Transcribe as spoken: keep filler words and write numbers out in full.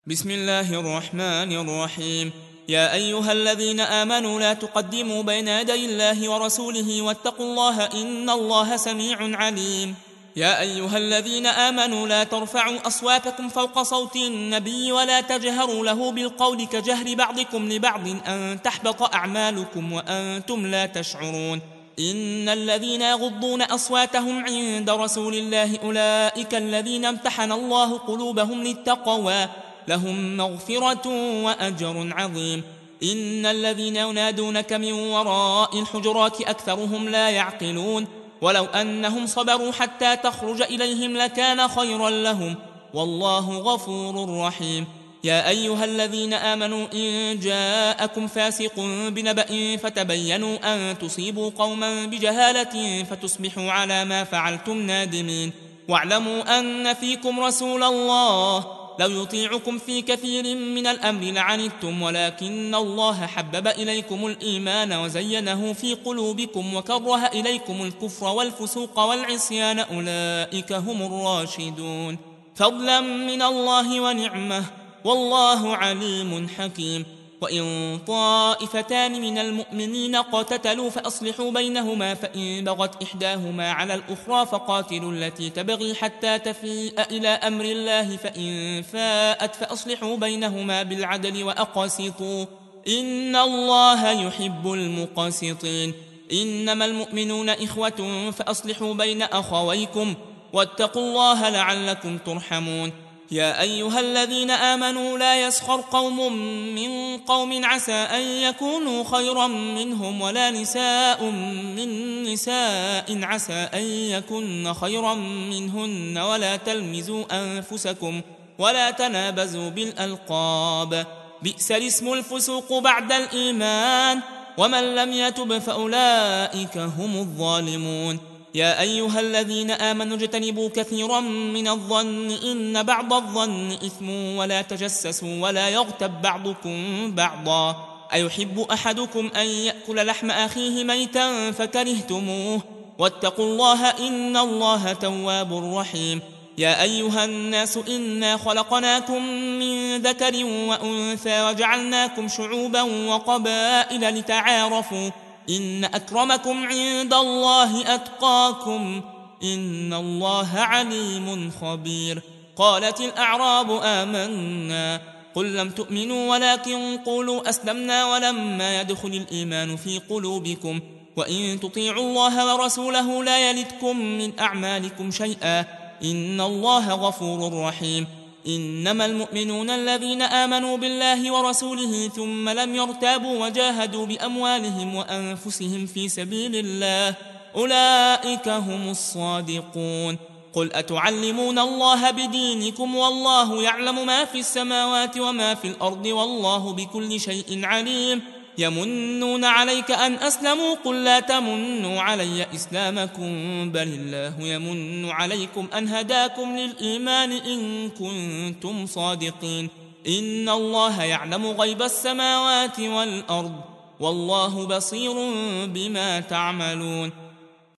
بسم الله الرحمن الرحيم. يا أيها الذين آمنوا لا تقدموا بين يدي الله ورسوله واتقوا الله إن الله سميع عليم. يا أيها الذين آمنوا لا ترفعوا أصواتكم فوق صوت النبي ولا تجهروا له بالقول كجهر بعضكم لبعض أن تحبط أعمالكم وأنتم لا تشعرون. إن الذين يغضون أصواتهم عند رسول الله أولئك الذين امتحن الله قلوبهم للتقوى لهم مغفرة وأجر عظيم. إن الذين ينادونك من وراء الحجرات أكثرهم لا يعقلون. ولو أنهم صبروا حتى تخرج إليهم لكان خيرا لهم والله غفور رحيم. يا أيها الذين آمنوا إن جاءكم فاسق بنبأ فتبينوا أن تصيبوا قوما بجهالة فتصبحوا على ما فعلتم نادمين. واعلموا أن فيكم رسول الله لو يطيعكم في كثير من الأمر لعنتم ولكن الله حبب إليكم الإيمان وزينه في قلوبكم وكره إليكم الكفر والفسوق والعصيان أولئك هم الراشدون فضلا من الله ونعمه والله عليم حكيم. وإن طائفتان من المؤمنين اقتتلوا فأصلحوا بينهما فإن بغت إحداهما على الأخرى فقاتلوا التي تبغي حتى تفيء إلى أمر الله فإن فاءت فأصلحوا بينهما بالعدل وأقسطوا إن الله يحب المقسطين. إنما المؤمنون إخوة فأصلحوا بين أخويكم واتقوا الله لعلكم ترحمون. يا أيها الذين آمنوا لا يسخر قوم من قوم عسى أن يكونوا خيرا منهم ولا نساء من نساء عسى أن يكن خيرا منهن ولا تلمزوا أنفسكم ولا تنابزوا بالألقاب بئس الاسم الفسوق بعد الإيمان ومن لم يتب فأولئك هم الظالمون. يا أيها الذين آمنوا اجتنبوا كثيرا من الظن إن بعض الظن إثم ولا تجسسوا ولا يغتب بعضكم بعضا أيحب أحدكم أن يأكل لحم أخيه ميتا فكرهتموه واتقوا الله إن الله تواب رحيم. يا أيها الناس إنا خلقناكم من ذكر وأنثى وجعلناكم شعوبا وقبائل لتعارفوا إن أكرمكم عند الله أتقاكم إن الله عليم خبير. قالت الأعراب آمنا قل لم تؤمنوا ولكن قولوا أسلمنا ولما يدخل الإيمان في قلوبكم وإن تطيعوا الله ورسوله لا يلتكم من أعمالكم شيئا إن الله غفور رحيم. إنما المؤمنون الذين آمنوا بالله ورسوله ثم لم يرتابوا وجاهدوا بأموالهم وأنفسهم في سبيل الله أولئك هم الصادقون. قل أتعلمون الله بدينكم والله يعلم ما في السماوات وما في الأرض والله بكل شيء عليم. يمنون عليك أن أسلموا قل لا تمنوا علي إسلامكم بل الله يمن عليكم أن هداكم للإيمان إن كنتم صادقين. إن الله يعلم غيب السماوات والأرض والله بصير بما تعملون.